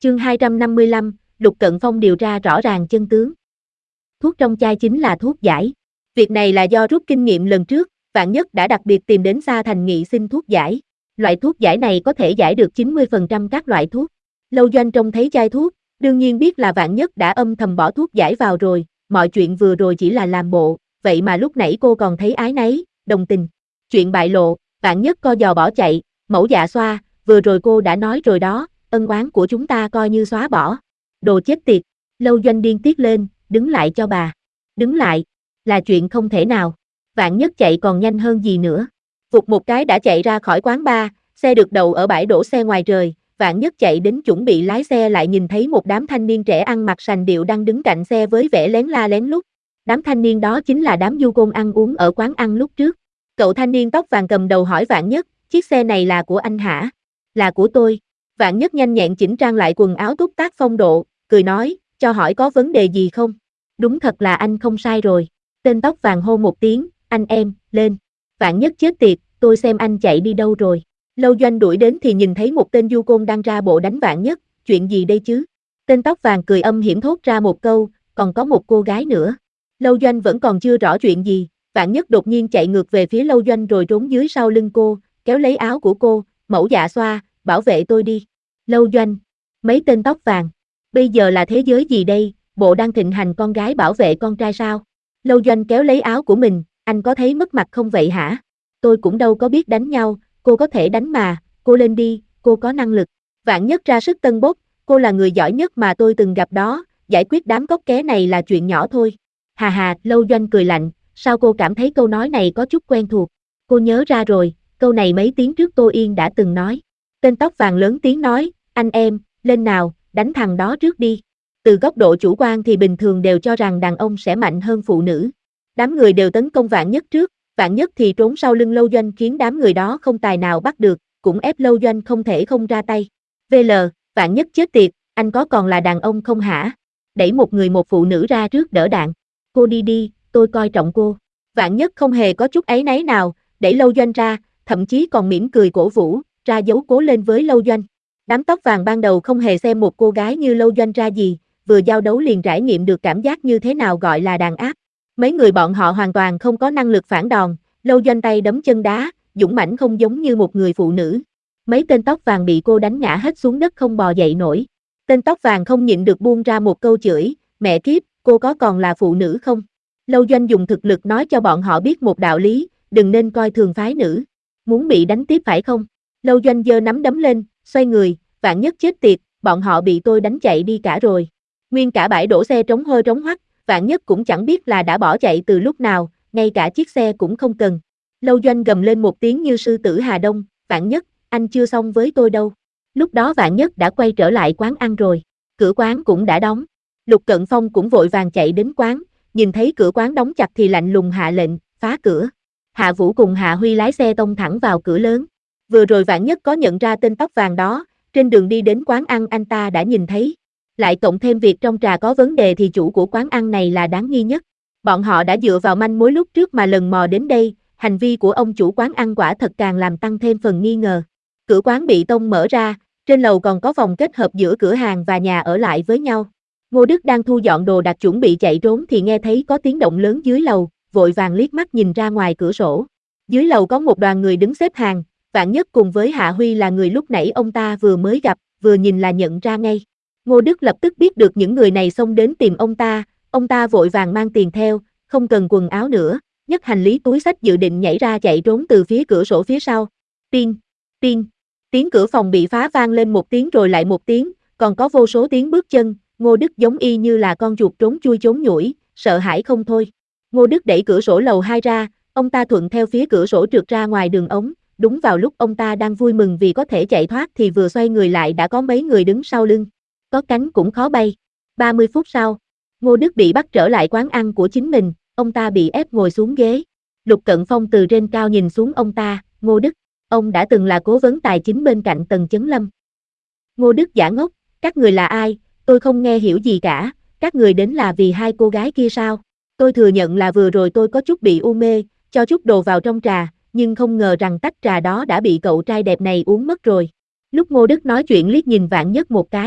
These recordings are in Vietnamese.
Chương 255, Lục Cận Phong điều tra rõ ràng chân tướng. Thuốc trong chai chính là thuốc giải. Việc này là do rút kinh nghiệm lần trước, Vạn Nhất đã đặc biệt tìm đến Sa Thành Nghị xin thuốc giải. Loại thuốc giải này có thể giải được 90% các loại thuốc. Lâu Doanh trông thấy chai thuốc, đương nhiên biết là Vạn Nhất đã âm thầm bỏ thuốc giải vào rồi, mọi chuyện vừa rồi chỉ là làm bộ, vậy mà lúc nãy cô còn thấy ái náy, đồng tình. Chuyện bại lộ, Vạn Nhất co giò bỏ chạy, Mẫu Dạ Xoa, vừa rồi cô đã nói rồi đó, ân oán của chúng ta coi như xóa bỏ. Đồ chết tiệt, Lâu Doanh điên tiết lên, đứng lại cho bà. Đứng lại, là chuyện không thể nào. Vạn Nhất chạy còn nhanh hơn gì nữa. Vụt một cái đã chạy ra khỏi quán bar, xe được đậu ở bãi đổ xe ngoài trời. Vạn Nhất chạy đến chuẩn bị lái xe lại nhìn thấy một đám thanh niên trẻ ăn mặc sành điệu đang đứng cạnh xe với vẻ lén la lén lút. Đám thanh niên đó chính là đám du côn ăn uống ở quán ăn lúc trước. Cậu thanh niên tóc vàng cầm đầu hỏi Vạn Nhất, chiếc xe này là của anh hả? Là của tôi. Vạn Nhất nhanh nhẹn chỉnh trang lại quần áo túc tác phong độ, cười nói, cho hỏi có vấn đề gì không? Đúng thật là anh không sai rồi. Tên tóc vàng hô một tiếng, anh em, lên. Vạn Nhất chết tiệt, tôi xem anh chạy đi đâu rồi. Lâu Doanh đuổi đến thì nhìn thấy một tên du côn đang ra bộ đánh Vạn Nhất, chuyện gì đây chứ? Tên tóc vàng cười âm hiểm thốt ra một câu, còn có một cô gái nữa. Lâu Doanh vẫn còn chưa rõ chuyện gì, Vạn Nhất đột nhiên chạy ngược về phía Lâu Doanh rồi trốn dưới sau lưng cô, kéo lấy áo của cô, Mẫu Dạ Xoa, bảo vệ tôi đi. Lâu Doanh, mấy tên tóc vàng, bây giờ là thế giới gì đây, bộ đang thịnh hành con gái bảo vệ con trai sao? Lâu Doanh kéo lấy áo của mình, anh có thấy mất mặt không vậy hả? Tôi cũng đâu có biết đánh nhau, cô có thể đánh mà, cô lên đi, cô có năng lực. Vạn Nhất ra sức tân bốc, cô là người giỏi nhất mà tôi từng gặp đó, giải quyết đám cóc ké này là chuyện nhỏ thôi. Hà hà, Lâu Doanh cười lạnh, sao cô cảm thấy câu nói này có chút quen thuộc? Cô nhớ ra rồi, câu này mấy tiếng trước Tô Yên đã từng nói. Tên tóc vàng lớn tiếng nói, anh em, lên nào, đánh thằng đó trước đi. Từ góc độ chủ quan thì bình thường đều cho rằng đàn ông sẽ mạnh hơn phụ nữ. Đám người đều tấn công Vạn Nhất trước, Vạn Nhất thì trốn sau lưng Lâu Doanh khiến đám người đó không tài nào bắt được, cũng ép Lâu Doanh không thể không ra tay. VL, Vạn Nhất chết tiệt, anh có còn là đàn ông không hả? Đẩy một người một phụ nữ ra trước đỡ đạn. Cô đi đi, tôi coi trọng cô. Vạn Nhất không hề có chút áy náy nào, đẩy Lâu Doanh ra, thậm chí còn mỉm cười cổ vũ, ra dấu cố lên với Lâu Doanh. Đám tóc vàng ban đầu không hề xem một cô gái như Lâu Doanh ra gì, vừa giao đấu liền trải nghiệm được cảm giác như thế nào gọi là đàn áp. Mấy người bọn họ hoàn toàn không có năng lực phản đòn, Lâu Doanh tay đấm chân đá, dũng mãnh không giống như một người phụ nữ. Mấy tên tóc vàng bị cô đánh ngã hết xuống đất không bò dậy nổi. Tên tóc vàng không nhịn được buông ra một câu chửi, mẹ kiếp, cô có còn là phụ nữ không? Lâu Doanh dùng thực lực nói cho bọn họ biết một đạo lý, đừng nên coi thường phái nữ. Muốn bị đánh tiếp phải không? Lâu Doanh giơ nắm đấm lên, xoay người, Vạn Nhất chết tiệt, bọn họ bị tôi đánh chạy đi cả rồi. Nguyên cả bãi đổ xe trống hơ trống hoắc, Vạn Nhất cũng chẳng biết là đã bỏ chạy từ lúc nào, ngay cả chiếc xe cũng không cần. Lâu Doanh gầm lên một tiếng như sư tử Hà Đông, Vạn Nhất, anh chưa xong với tôi đâu. Lúc đó Vạn Nhất đã quay trở lại quán ăn rồi, cửa quán cũng đã đóng. Lục Cận Phong cũng vội vàng chạy đến quán, nhìn thấy cửa quán đóng chặt thì lạnh lùng hạ lệnh, phá cửa. Hạ Vũ cùng Hạ Huy lái xe tông thẳng vào cửa lớn. Vừa rồi Vạn Nhất có nhận ra tên tóc vàng đó, trên đường đi đến quán ăn anh ta đã nhìn thấy. Lại cộng thêm việc trong trà có vấn đề thì chủ của quán ăn này là đáng nghi nhất. Bọn họ đã dựa vào manh mối lúc trước mà lần mò đến đây, hành vi của ông chủ quán ăn quả thật càng làm tăng thêm phần nghi ngờ. Cửa quán bị tông mở ra, trên lầu còn có phòng kết hợp giữa cửa hàng và nhà ở lại với nhau. Ngô Đức đang thu dọn đồ đạc chuẩn bị chạy trốn thì nghe thấy có tiếng động lớn dưới lầu, vội vàng liếc mắt nhìn ra ngoài cửa sổ. Dưới lầu có một đoàn người đứng xếp hàng, Vạn Nhất cùng với Hạ Huy là người lúc nãy ông ta vừa mới gặp, vừa nhìn là nhận ra ngay. Ngô Đức lập tức biết được những người này xông đến tìm ông ta vội vàng mang tiền theo, không cần quần áo nữa, nhấc hành lý túi xách dự định nhảy ra chạy trốn từ phía cửa sổ phía sau. Tiên, tiên, tiếng cửa phòng bị phá vang lên một tiếng rồi lại một tiếng, còn có vô số tiếng bước chân, Ngô Đức giống y như là con chuột trốn chui trốn nhủi, sợ hãi không thôi. Ngô Đức đẩy cửa sổ lầu 2 ra, ông ta thuận theo phía cửa sổ trượt ra ngoài đường ống, đúng vào lúc ông ta đang vui mừng vì có thể chạy thoát thì vừa xoay người lại đã có mấy người đứng sau lưng. Có cánh cũng khó bay. 30 phút sau, Ngô Đức bị bắt trở lại quán ăn của chính mình, ông ta bị ép ngồi xuống ghế. Lục Cận Phong từ trên cao nhìn xuống ông ta, Ngô Đức, ông đã từng là cố vấn tài chính bên cạnh Tần Chấn Lâm. Ngô Đức giả ngốc, các người là ai, tôi không nghe hiểu gì cả, các người đến là vì hai cô gái kia sao? Tôi thừa nhận là vừa rồi tôi có chút bị u mê, cho chút đồ vào trong trà, nhưng không ngờ rằng tách trà đó đã bị cậu trai đẹp này uống mất rồi. Lúc Ngô Đức nói chuyện liếc nhìn Vạn Nhất một cái.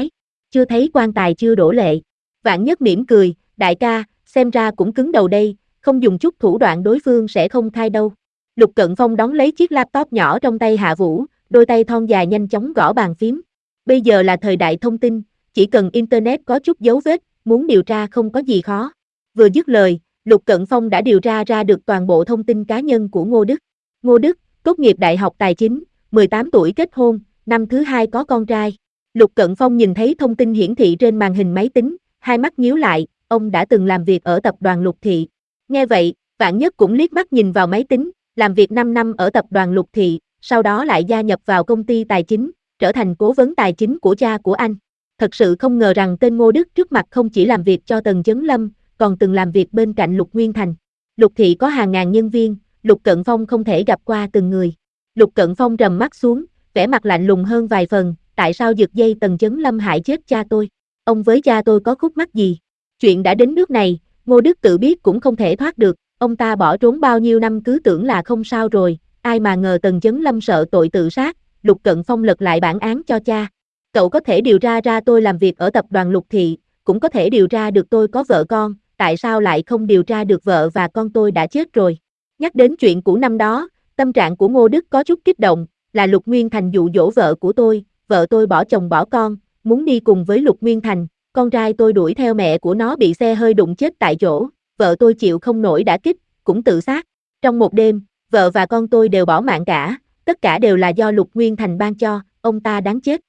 chưa thấy quan tài chưa đổ lệ. Vạn Nhất mỉm cười, đại ca, xem ra cũng cứng đầu đây, không dùng chút thủ đoạn đối phương sẽ không khai đâu. Lục Cận Phong đón lấy chiếc laptop nhỏ trong tay Hạ Vũ, đôi tay thon dài nhanh chóng gõ bàn phím. Bây giờ là thời đại thông tin, chỉ cần internet có chút dấu vết, muốn điều tra không có gì khó. Vừa dứt lời, Lục Cận Phong đã điều tra ra được toàn bộ thông tin cá nhân của Ngô Đức. Ngô Đức, tốt nghiệp Đại học Tài chính, 18 tuổi kết hôn, năm thứ hai có con trai. Lục Cận Phong nhìn thấy thông tin hiển thị trên màn hình máy tính, hai mắt nhíu lại, ông đã từng làm việc ở tập đoàn Lục Thị. Nghe vậy, Vạn Nhất cũng liếc mắt nhìn vào máy tính, làm việc 5 năm ở tập đoàn Lục Thị, sau đó lại gia nhập vào công ty tài chính, trở thành cố vấn tài chính của cha của anh. Thật sự không ngờ rằng tên Ngô Đức trước mặt không chỉ làm việc cho Tần Chấn Lâm, còn từng làm việc bên cạnh Lục Nguyên Thành. Lục Thị có hàng ngàn nhân viên, Lục Cận Phong không thể gặp qua từng người. Lục Cận Phong trầm mắt xuống, vẻ mặt lạnh lùng hơn vài phần, tại sao giật dây Tần Chấn Lâm hại chết cha tôi? Ông với cha tôi có khúc mắc gì? Chuyện đã đến nước này, Ngô Đức tự biết cũng không thể thoát được, ông ta bỏ trốn bao nhiêu năm cứ tưởng là không sao rồi, ai mà ngờ Tần Chấn Lâm sợ tội tự sát, Lục Cận Phong lật lại bản án cho cha. Cậu có thể điều tra ra tôi làm việc ở tập đoàn Lục Thị, cũng có thể điều tra được tôi có vợ con, tại sao lại không điều tra được vợ và con tôi đã chết rồi? Nhắc đến chuyện cũ năm đó, tâm trạng của Ngô Đức có chút kích động, là Lục Nguyên Thành dụ dỗ vợ tôi bỏ chồng bỏ con, muốn đi cùng với Lục Nguyên Thành, con trai tôi đuổi theo mẹ của nó bị xe hơi đụng chết tại chỗ, vợ tôi chịu không nổi đả kích, cũng tự sát. Trong một đêm, vợ và con tôi đều bỏ mạng cả, tất cả đều là do Lục Nguyên Thành ban cho, ông ta đáng chết.